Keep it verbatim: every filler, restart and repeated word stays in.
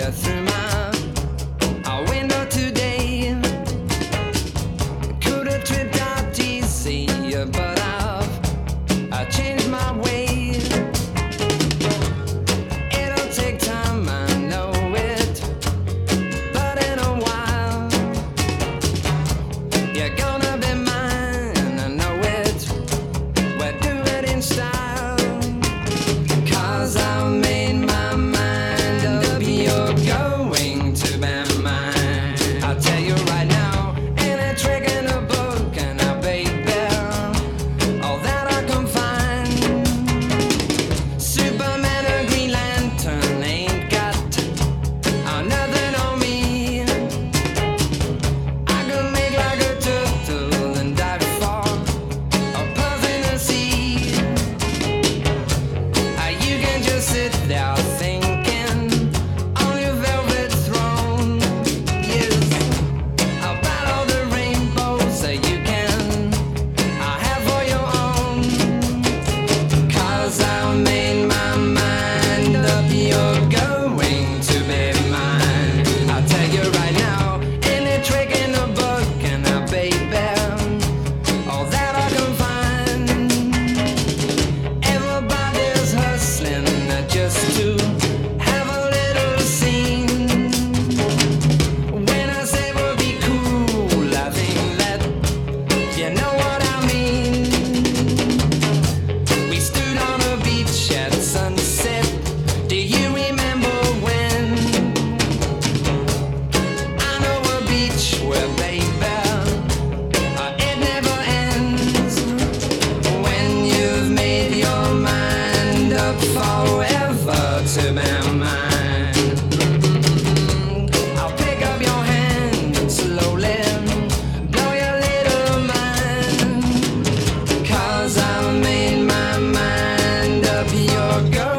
you through my uh, window today. Could have tripped out easy, but I've I changed my ways. It'll take time, I know it, but in a while you're gonna be mine. I know it. We'll do it in style, 'cause I made my mind up. You're going to be mine. I'll tell you right now, ain't a trick in the book, and I baby, all that I can find. Superman or Green Lantern ain't got uh, nothing on me. I can make like a turtle and dive for a puff in the sea. Uh, you can just sit there thinking on your velvet throne. Yes, about all the rainbows that you can I have for your own. 'Cause I made my mind up. You're going to be mine. I'll tell you right now, ain't a trick in the book, and I baby, all that I can find. Everybody's hustling just to have a little scene. When I say we'll be cool, I think that you know what I mean. We stood on a beach at sunset. Do you remember when? I know a beach where, baby, uh, it never ends. When you've made your mind up forever to be mine, I'll pick up your hand and slowly blow your little mind. 'Cause I made my mind up. You're going